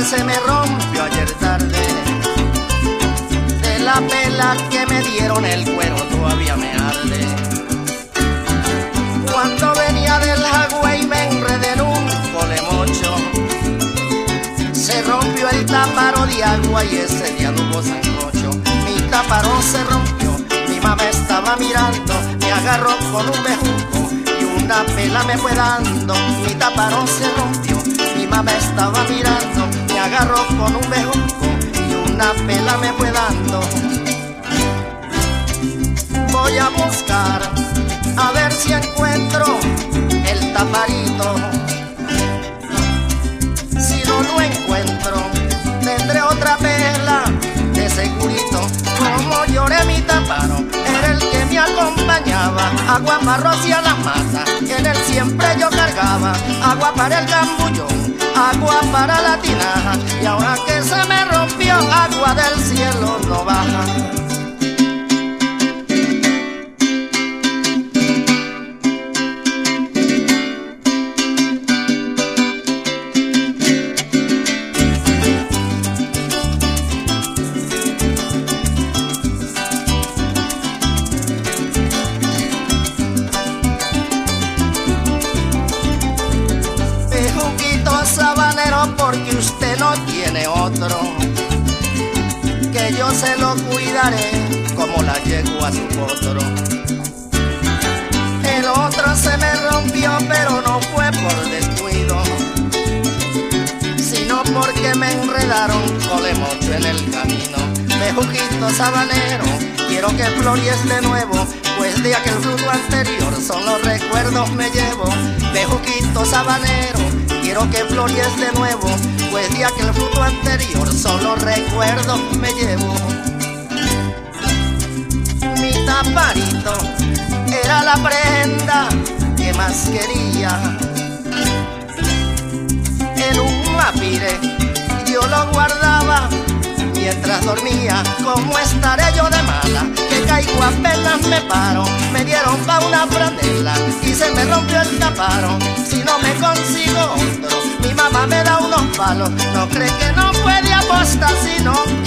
se me rompió ayer tarde. De la pela que me dieron el cuero todavía me arde. Cuando venía del Jagüey me enredé en un colemocho. Se rompió el táparo de agua y ese día no hubo sancocho. Mi táparo se rompió, mi mamá estaba mirando, me agarró con un bejuco y una pela me fue dando. Mi táparo se rompió, mi mamá estaba mirando, me agarró con un bejuco y una pela me fue dando. Voy a buscar a ver si encuentro el taparito. Si no lo encuentro, tendré otra pela de segurito. Como lloré mi taparo, era el que me acompañaba. Agua para rociar las matas, en él siempre yo cargaba. Agua para el gambullón, agua para la tinaja. Y ahora que se me rompió, agua del cielo no baja. Sabanero, porque usted no tiene otro, que yo se lo cuidaré como la yegua a su potro. El otro se me rompió, pero no fue por descuido, sino porque me enredaron colemocho en el camino. Bejuquito sabanero, quiero que flories de nuevo, pues de aquel fruto anterior solo recuerdos me llevo. Bejuquito sabanero, quiero que flories de nuevo, pues de aquel fruto anterior solo recuerdos me llevo. Mi taparito era la prenda que más quería. En un mapire yo lo guardaba mientras dormía. ¿Cómo estaré yo de mala? Que caigo apenas me paro. Me dieron pa' una franela y se me rompió el taparo. Si no me consigo otro, mi mamá me da unos palos. No cree que no puede apostar, sino